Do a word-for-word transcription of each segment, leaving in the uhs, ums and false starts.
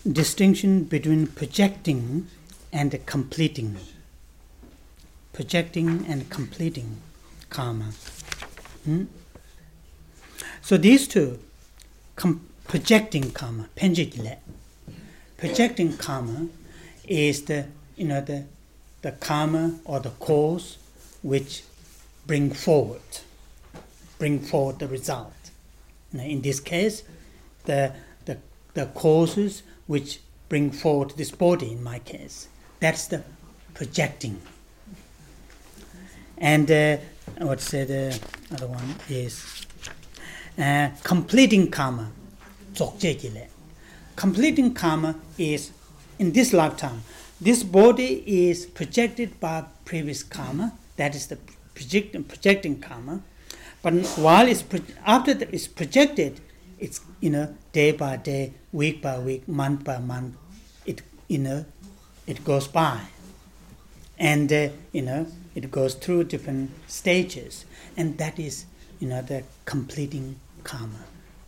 distinction between projecting and completing. Projecting and completing karma. Hmm? So these two, com- projecting karma, penjikile. Projecting karma is the you know the the karma or the cause which bring forward, bring forward the result. Now, in this case, the the the causes which bring forward this body. In my case, that's the projecting. And uh, what's uh, the other one is uh, completing karma. Completing karma is in this lifetime. This body is projected by previous karma. That is the project, projecting karma. But while it's pro- after that it's projected, it's you know day by day, week by week, month by month. It you know it goes by, and uh, you know it goes through different stages, and that is you know the completing karma.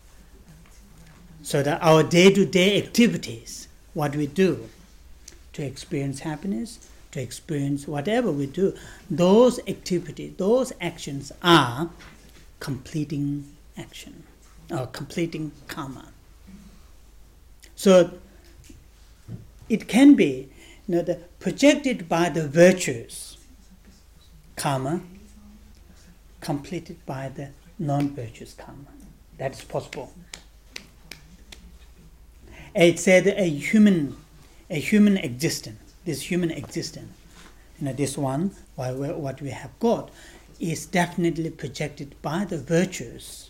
So that our day-to-day activities, what we do to experience happiness, to experience whatever we do, those activities, those actions are completing action, or completing karma. So it can be you know, the, projected by the virtues, karma, completed by the non-virtuous karma. That is possible. It said a human, a human existence, this human existence, you know, this one, what we have got, is definitely projected by the virtues.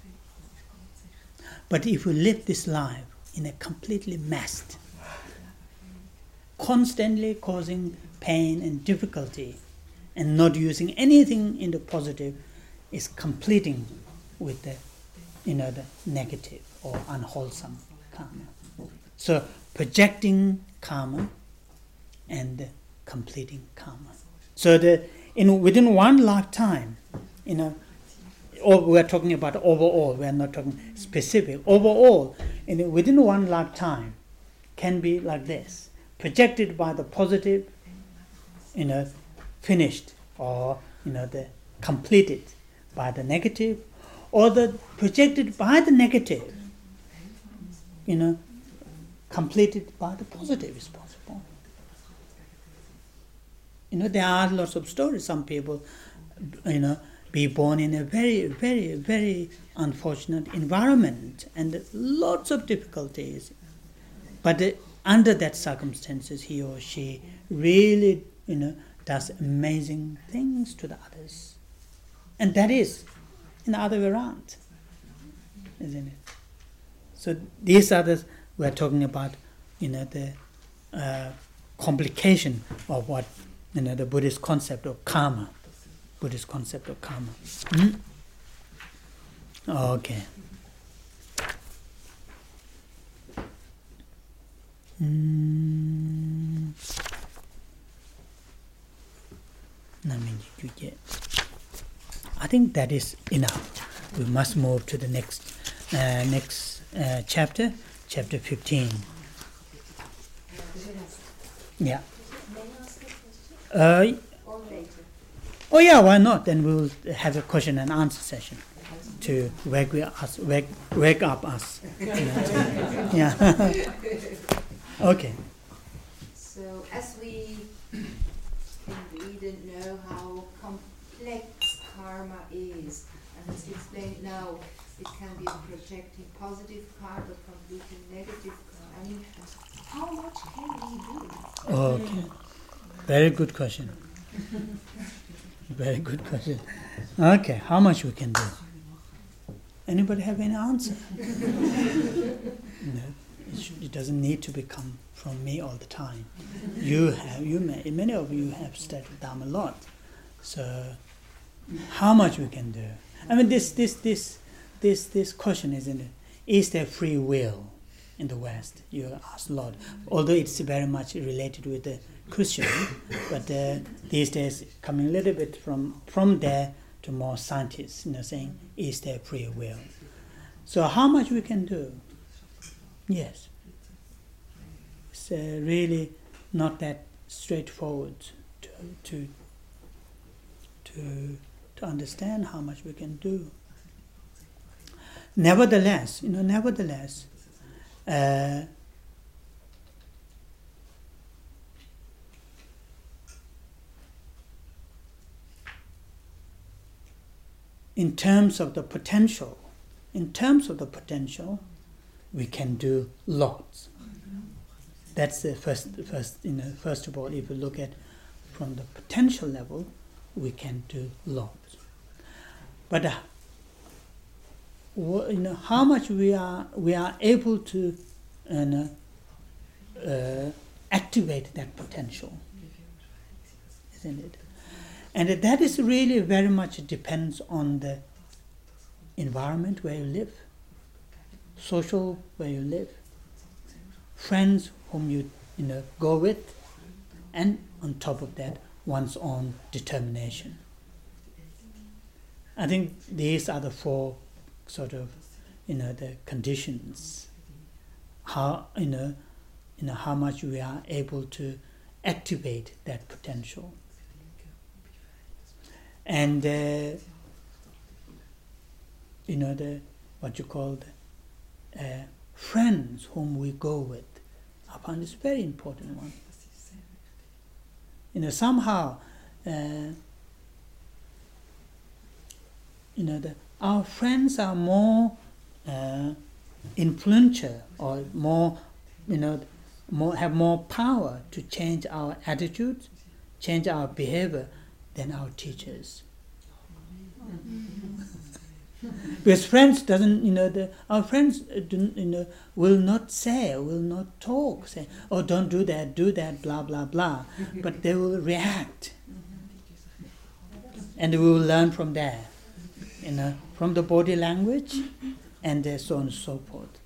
But if we live this life in a completely messed, constantly causing pain and difficulty, and not using anything in the positive, is completing with the, you know, the negative or unwholesome karma. So projecting karma and completing karma. So the in within one lifetime, you know, or we are talking about overall. We are not talking specific. Overall, in within one lifetime, can be like this: projected by the positive, you know, finished, or you know, the completed by the negative, or the projected by the negative, you know, completed by the positive is possible. You know, there are lots of stories. Some people, you know, be born in a very, very, very unfortunate environment and lots of difficulties. But uh, under that circumstances, he or she really, you know, does amazing things to the others. And that is in the other way around, isn't it? So these are the, we're talking about, you know, the uh, complication of what, you know, the Buddhist concept of karma. Buddhist concept of karma. Hmm? Okay. Mm. I think that is enough. We must move to the next uh, next uh, chapter, chapter fifteen. Yeah. Uh, oh yeah, why not? Then we'll have a question and answer session to wake us, wake, wake up us. You know, to, yeah. Okay. So as we can read and know how complex karma is, and as you explained now, it can be projecting positive karma, completing negative karma. I mean, how much can we do? Okay. Very good question. Very good question. Okay, how much we can do? Anybody have any answer? No, it, should, it doesn't need to become from me all the time. You have, you may, many of you have studied Dharma a lot. So, how much we can do? I mean, this, this, this, this, this question, isn't it? Is there free will in the West? You ask a lot. Although it's very much related with the Christian, but uh, these days coming a little bit from from there to more scientists, you know, saying, is there free will? So how much we can do? Yes. it's uh, really not that straightforward to to to to understand how much we can do. Nevertheless, you know, nevertheless, uh, in terms of the potential, in terms of the potential, we can do lots. That's the first, first, you know, first of all, if you look at from the potential level, we can do lots. But uh, wh- you know, how much we are we are able to uh, uh, activate that potential, isn't it? And that is really very much depends on the environment where you live, social where you live, friends whom you you know go with, and on top of that, one's own determination. I think these are the four sort of you know the conditions. How you know you know how much we are able to activate that potential. And uh, you know the what you call the uh, friends whom we go with, I find this very important one. You know somehow, uh, you know the our friends are more uh, influential or more, you know, more have more power to change our attitudes, change our behavior than our teachers. Because friends doesn't, you know, the, our friends do, you know, will not say, will not talk, say, oh, don't do that, do that, blah, blah, blah. But they will react. And we will learn from there, you know, from the body language and uh, so on and so forth.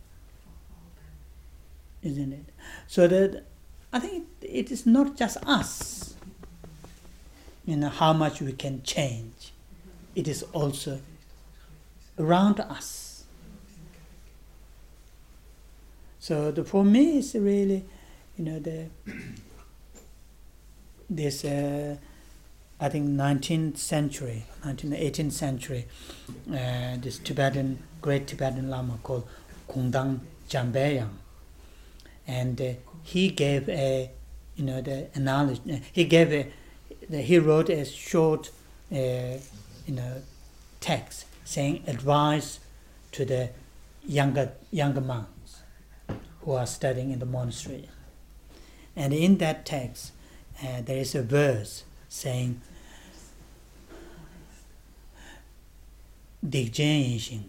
Isn't it? So that I think it, it is not just us, you know, how much we can change. It is also around us. So the, for me, it's really, you know, the this uh, I think nineteenth century, nineteenth, eighteenth century, uh, this Tibetan great Tibetan Lama called Kongdang Jambayang, and uh, he gave a, you know, the analogy. He gave a, the, he wrote a short, uh, you know, text saying advice to the younger younger monks who are studying in the monastery. And in that text, uh, there is a verse saying, Dikjen Yishin,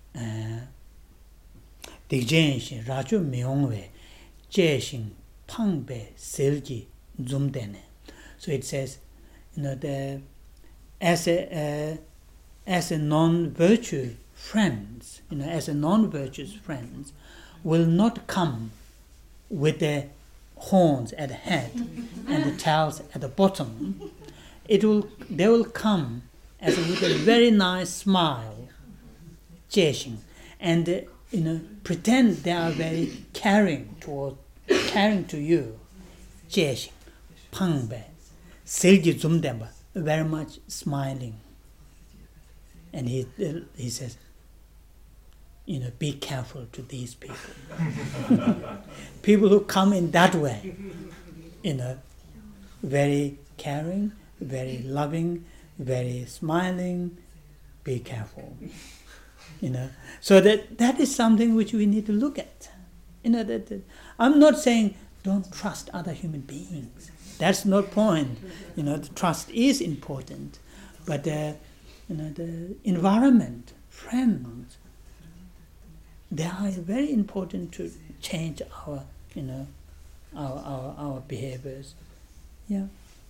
Dikjen Yishin, Rajo Myongwe, Jeshin, Pangbe, Selji, Zumdene. So it says, you know, the as a uh, as a non-virtue friends, you know, as a non-virtuous friends, will not come with their horns at the head and the tails at the bottom. It will, they will come as a, with a very nice smile, Jeshin, and uh, you know, pretend they are very caring toward, caring to you, Jeshin, Pangbe, Selji Zumdemba, very much smiling. And he he says, you know, be careful to these people. People who come in that way, you know, very caring, very loving, very smiling, be careful. You know, so that that is something which we need to look at. You know, that, that I'm not saying don't trust other human beings. That's no point. You know, the trust is important, but uh, you know, the environment, friends, they are very important to change our, you know, our our, our behaviors. Yeah.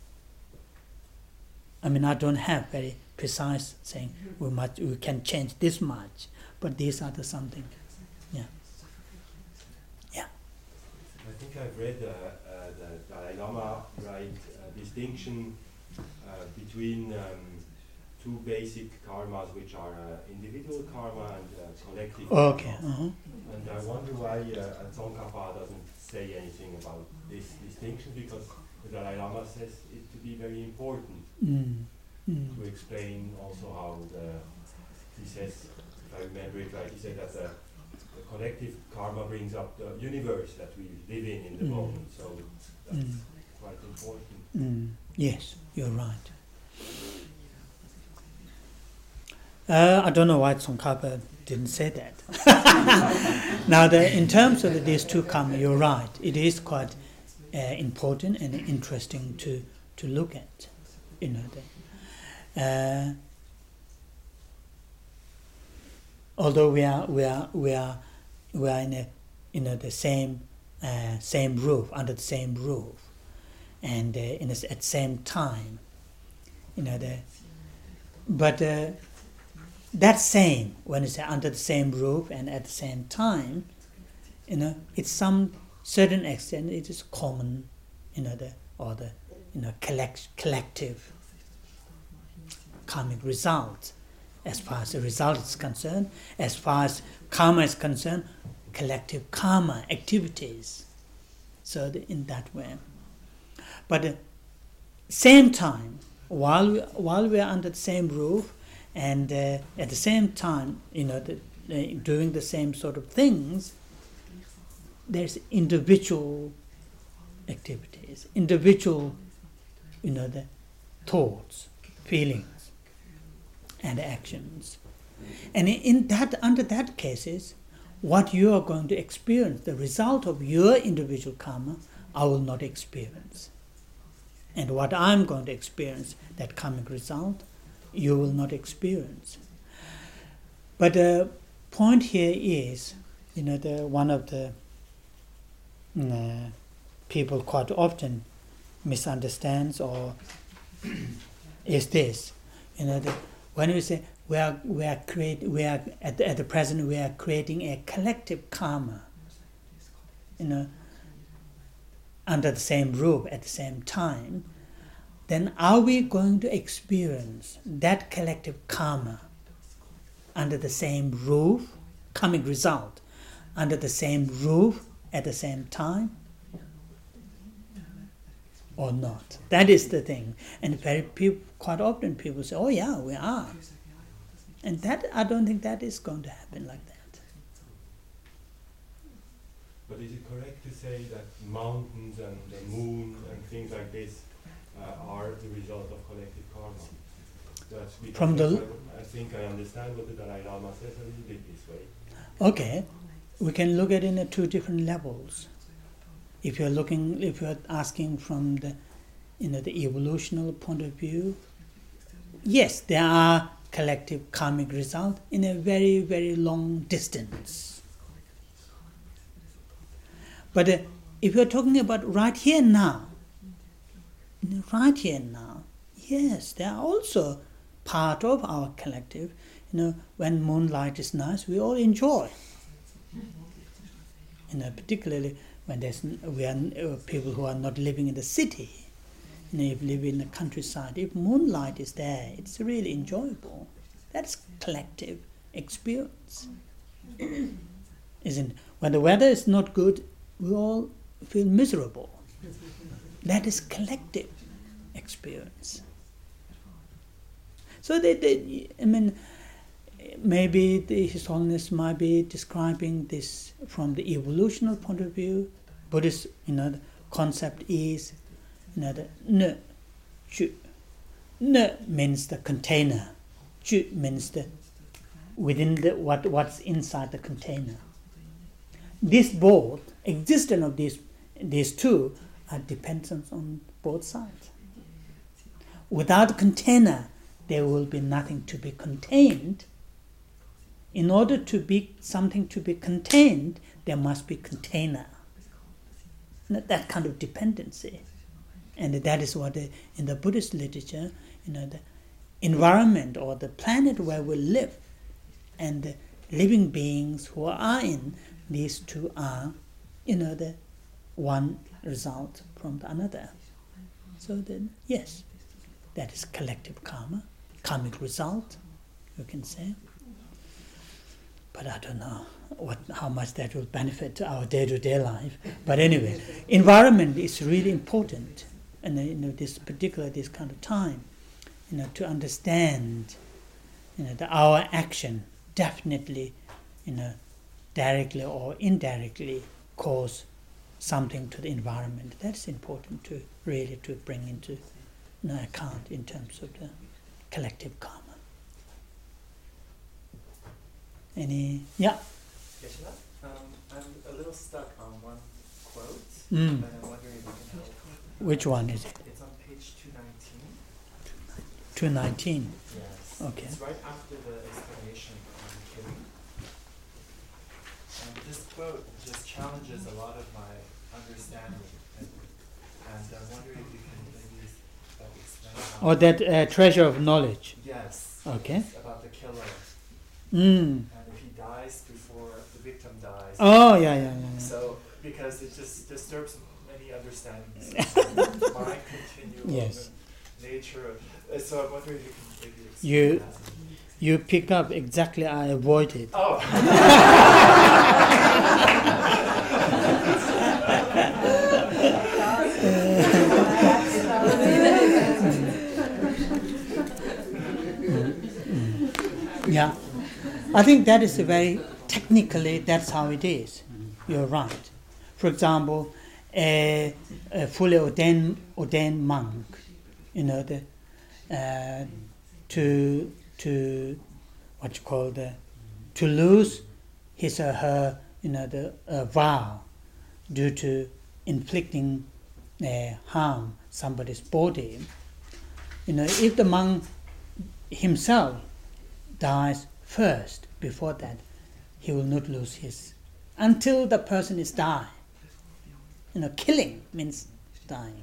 I mean, I don't have very precise saying we must, we can change this much, but these are the something. Yeah. Yeah. I think I've read uh, uh, the Dalai Lama write a distinction uh, between um, two basic karmas, which are uh, individual karma and uh, collective Okay. karma. Uh-huh. And And I wonder why uh, Tsongkhapa doesn't say anything about this distinction, because the Dalai Lama says it to be very important Mm. Mm. to explain also how the, he says, if I remember it right, he said that the, the collective karma brings up the universe that we live in in the Mm. moment, so that's Mm. quite important. Mm. Yes, you're right. Uh, I don't know why Tsongkhapa didn't say that. Now, the, in terms of these two karma, you're right. It is quite uh, important and interesting to, to look at. You know, the, uh, although we are we are we are we are in a you know the same uh, same roof, under the same roof, and uh, in a, at the same time, you know the but. Uh, That same, when you say under the same roof and at the same time, you know, it's some certain extent it is common, you know, the or the you know collect, collective karmic result. As far as the result is concerned, as far as karma is concerned, collective karma activities. So the, in that way, but at the same time, while we, while we are under the same roof. And uh, at the same time, you know, the, uh, doing the same sort of things, there's individual activities, individual, you know, the thoughts, feelings, and actions. And in that, under that cases, what you are going to experience, the result of your individual karma, I will not experience. And what I'm going to experience, that karmic result, you will not experience. But the point here is, you know, the one of the uh, people quite often misunderstands or is this, you know, the, when we say we are we are create we are at the, at the present we are creating a collective karma, you know, under the same roof at the same time. Then are we going to experience that collective karma under the same roof, karmic result, under the same roof at the same time? Or not? That is the thing. And very people, quite often people say, oh yeah, we are. And that, I don't think that is going to happen like that. But is it correct to say that mountains and the moon and things like this Uh, are the result of collective karma? That's From the I, I think I understand what the Dalai Lama says a little bit this way. Okay, we can look at it in two different levels. If you're looking, if you're asking from the, you know, the evolutional point of view, yes, there are collective karmic results in a very, very long distance. But uh, if you're talking about right here now, right here now, yes, they are also part of our collective. You know, when moonlight is nice, we all enjoy. You know, particularly when there's we are uh, people who are not living in the city. You know, if you live in the countryside, if moonlight is there, it's really enjoyable. That's collective experience, isn't it? When the weather is not good, we all feel miserable. That is collective experience. So they, they, I mean, maybe the His Holiness might be describing this from the evolutional point of view. Buddhist, you know, the concept is, you know, the ne, chu. Ne means the container. Chu means the within the what what's inside the container. This both existence of these these two are dependent on both sides. Without a container, there will be nothing to be contained. In order to be something to be contained, there must be container. That kind of dependency. And that is what the, in the Buddhist literature, you know, the environment or the planet where we live and the living beings who are in, these two are, you know, the one result from the another. So then, yes, that is collective karma, karmic result, you can say. but I don't know what how much that will benefit our day-to-day life. But anyway, environment is really important, and you know, this particular this kind of time, you know, to understand, you know, that our action definitely, you know, directly or indirectly cause something to the environment. That's important to really to bring into, you know, account in terms of the collective karma. Any, yeah? Geshe-la? Um, I'm a little stuck on one quote, Mm. and I'm wondering if you can help. Which one is it? It's on page two nineteen. two nineteen. Yes. Okay. It's right after the explanation on killing. And this quote just challenges a lot of my understanding, and, and I'm wondering if you can maybe uh, explain how. Or that uh, treasure of knowledge. Yes. Okay. It's about the killer. Mm. And if he dies before the victim dies. Oh, yeah, yeah, yeah. yeah. So, because it just disturbs many understandings of my continuum Yes. and nature. Of, uh, so I'm wondering if you can maybe explain You- that. You pick up exactly, I avoided. Oh. Yeah. I think that is a very, technically, that's how it is. You're right. For example, a, a fully ordained, ordained monk, you know, the, uh, to, to, what you call the, to lose his or her, you know, the uh, vow due to inflicting uh, harm somebody's body. You know, if the monk himself dies first, before that, he will not lose his, until the person is dying. You know, killing means dying.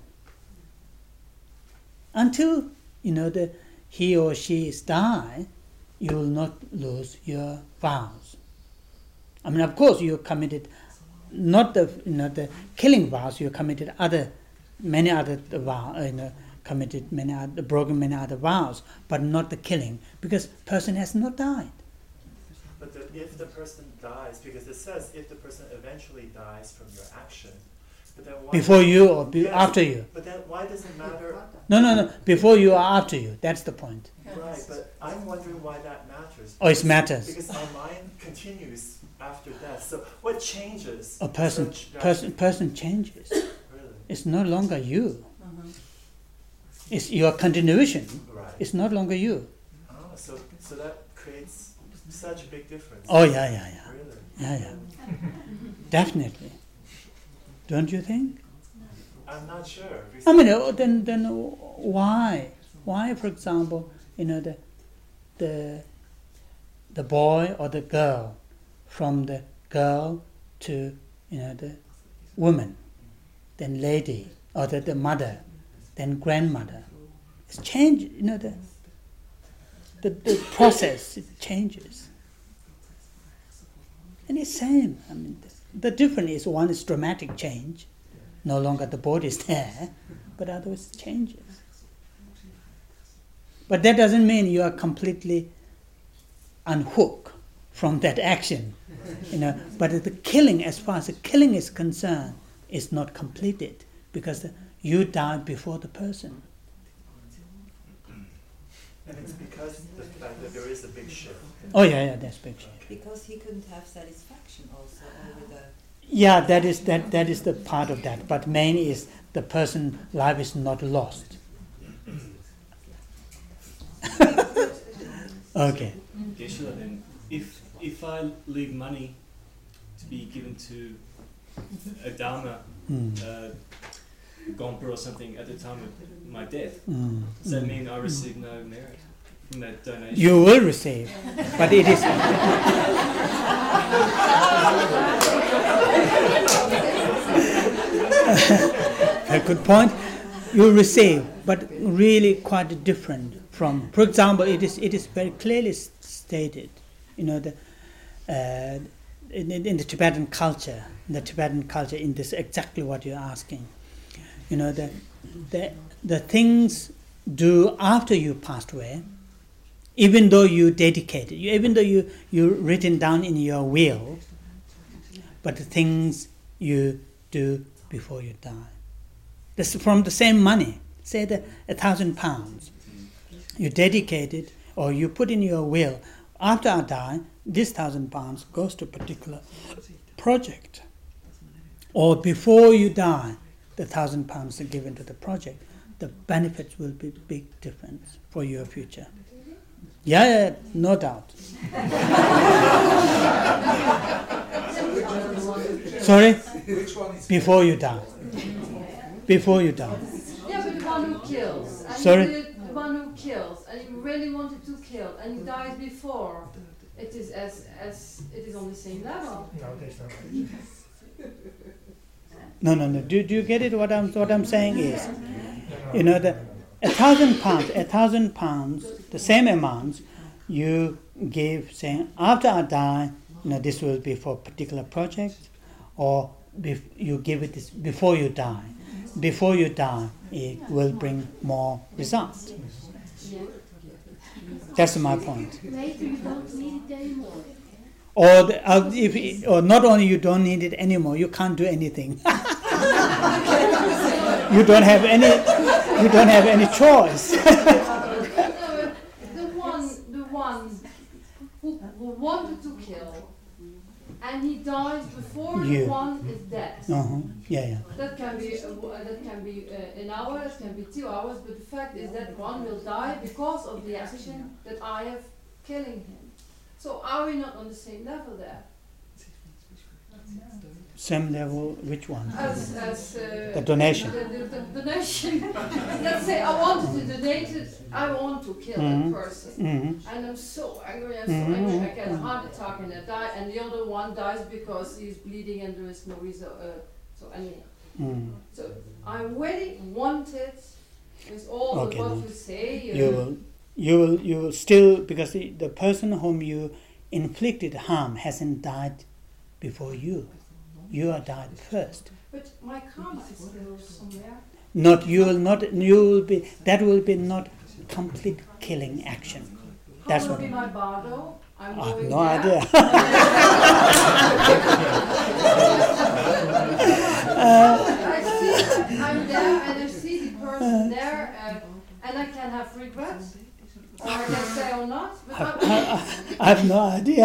Until, you know, the, he or she is dying, you will not lose your vows. I mean, of course, you committed not the, you know, the killing vows. You committed other, many other vows. You know, committed many other, broken many other vows, but not the killing, because person has not died. But the, if the person dies, because it says if the person eventually dies from your action, but then why? Before you or be, Yes, after you? But then why does it matter? No, no, no. Before you or after you. That's the point. Right, but I'm wondering why that matters. Oh, it matters. Because our mind continues after death. So what changes? A person, So person, person changes. Really? It's no longer you. It's your continuation. Right. It's no longer you. Oh, so so that creates such a big difference. Oh yeah, yeah, yeah, Really? yeah, yeah. Definitely. Don't you think? I'm not sure. I mean, uh, then, then why? Why, for example, you know, the, the, the boy or the girl, from the girl to, you know, the woman, then lady, or the, the mother, then grandmother. It's changed, you know, the, the, the process, it changes. And it's same. I mean, the, the difference is one is dramatic change, no longer the body is there, but otherwise it changes. But that doesn't mean you are completely unhooked from that action, you know. But the killing, as far as the killing is concerned, is not completed because the, you died before the person. And it's because the fact that there is a big shift. Oh yeah, yeah, that's big shift. Because he couldn't have satisfaction also over the... Yeah, that is that that is the part of that. But main is the person's life is not lost. Okay. Geshe-la, then, if if I leave money to be given to a dharma Mm. uh, gompa or something at the time of my death, Mm. does that mean I receive no merit from that donation? You will receive, but it is. A good point. You receive, but really quite different from. For example, it is it is very clearly s- stated. You know, the uh, in, in the Tibetan culture, in the Tibetan culture, in this exactly what you're asking. You know, the the the things do after you passed away even though you dedicated, you, even though you you written down in your will, but the things you do before you die. This from the same money. Say the a thousand pounds. You dedicate it, or you put in your will. After I die, this thousand pounds goes to a particular project. Or before you die, the thousand pounds are given to the project. The benefits will be big difference for your future. Yeah, yeah, no doubt. Sorry? Which one is Before you die. Before you die. Yeah, but the one who kills. And Sorry? The, the one who kills, and he really wanted to kill, and he dies before. It is as as it is on the same level. No, no, no. Do, do you get it? What I'm what I'm saying is, you know, the a thousand pounds, a thousand pounds, the same amount you give, saying after I die, you know, this will be for a particular project, or bef- you give it this before you die. Before you die, it will bring more results. That's my point. Later you don't need it anymore. Or the, uh, if it, or not only you don't need it anymore, you can't do anything. You don't have any. You don't have any choice. No, the one, the one who, who wanted to kill, and he dies before You. the one is dead. Uh-huh. Yeah, yeah. That can be uh, w- uh, that can be uh, an hour, it can be two hours, but the fact is that one will die because of the action that I have killing him. So are we not on the same level there? Same level. Which one? As as uh, The donation. The, the, the donation. Let's say I wanted to donate it. I want to kill Mhm. that person, Mm-hmm. and I'm so angry. I'm so Mhm. angry. I get a heart attack and I die, and the other one dies because he's bleeding and there is no reason. Uh, so anyhow. Mm. So I really wanted, with all Okay, of what no. you say, uh, You will, you will, you will still, because the, the person whom you inflicted harm hasn't died before you. You are died first. but my karma is still somewhere. Not you will not. You will be. That will be not complete killing action. How That's will what. be my bardo? I'm I have going no there. idea. I see, I'm there and I see the person there, uh, and I can have regrets, or I can say or not. But I, I have no idea.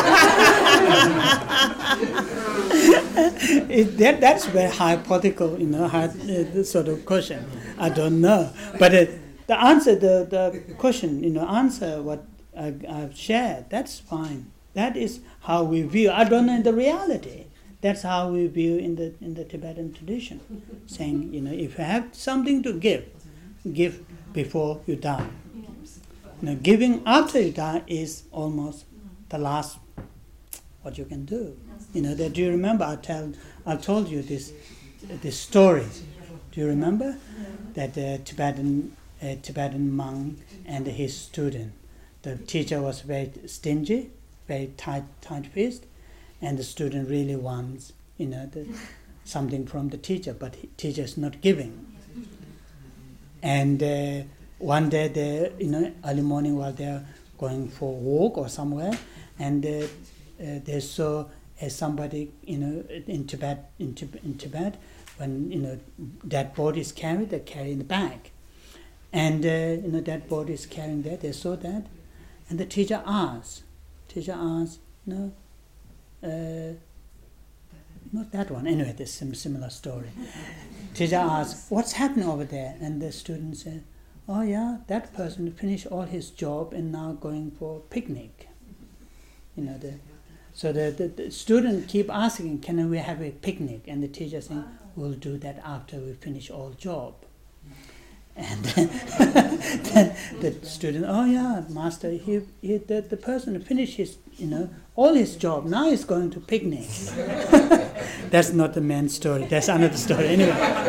it, that, that's very hypothetical, you know, high, uh, sort of question. I don't know. But uh, the answer, the, the question, you know, answer what I, I've shared, that's fine. That is how we view. I don't know the reality. That's how we view in the in the Tibetan tradition, saying, you know, if you have something to give, give before you die. You know, giving after you die is almost the last what you can do. You know, that, do you remember? I tell I told you this this story. Do you remember that the Tibetan uh, Tibetan monk and his student, the teacher was very stingy, very tight tight fist, and the student really wants, you know, the, something from the teacher, but the teacher is not giving. And uh, one day, they, you know, early morning while they're going for a walk or somewhere, and uh, uh, they saw uh, somebody, you know, in Tibet, in, Tib- in Tibet, when, you know, that body is carried, they carry in the bag. And, uh, you know, that body is carrying that, they saw that, and the teacher asked, teacher asked, no, uh, not that one, anyway, there's some similar story. Teacher asked, what's happening over there? And the student said, oh yeah, that person finished all his job and now going for a picnic. You know, the, so the, the, the student keep asking, can we have a picnic? And the teacher saying, we'll do that after we finish all job. And then, then the student, oh yeah, master, he, he the, the person finished his, you know, all his job. Now he's going to picnic. That's not the main story. That's another story. Anyway,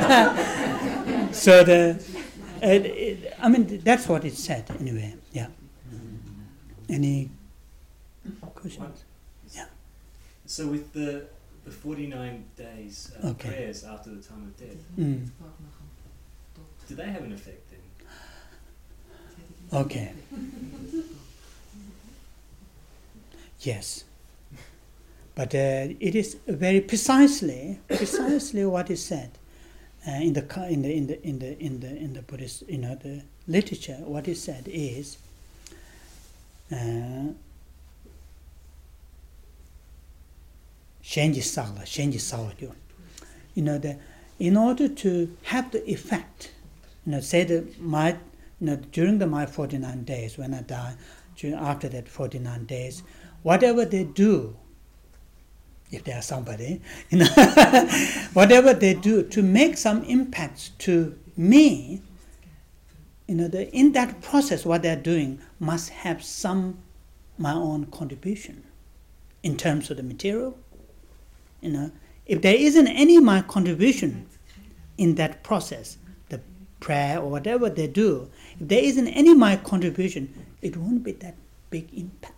so the, it, it, I mean, that's what it said. Anyway, yeah. Any questions? Yeah. So with the the forty-nine days uh, Okay. prayers after the time of death, Mm. do they have an effect then? Okay. Yes. But uh, it is very precisely, precisely what is said uh, in the ca- in the in the in the in the in the Buddhist, you know, the literature. What is said is, uh, "Shenji Sala, Shenji Sawadyo." You know, the in order to have the effect, you know, say that my, you know, during the my forty-nine days when I die, during, after that forty-nine days, whatever they do. If there are somebody, you know, whatever they do to make some impacts to me, you know, the, in that process, what they're doing must have some my own contribution in terms of the material. You know, if there isn't any my contribution in that process, the prayer or whatever they do, if there isn't any my contribution, it won't be that big impact.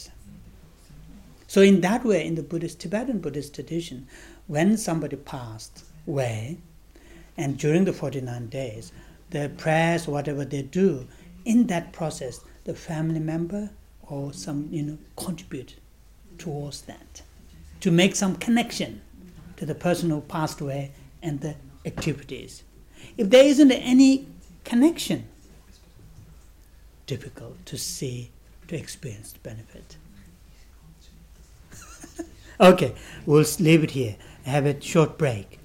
So in that way, in the Buddhist, Tibetan Buddhist tradition, when somebody passed away, and during the forty-nine days, the prayers, whatever they do, in that process, the family member or some, you know, contribute towards that, to make some connection to the person who passed away and the activities. If there isn't any connection, difficult to see, to experience the benefit. Okay, we'll leave it here. Have a short break.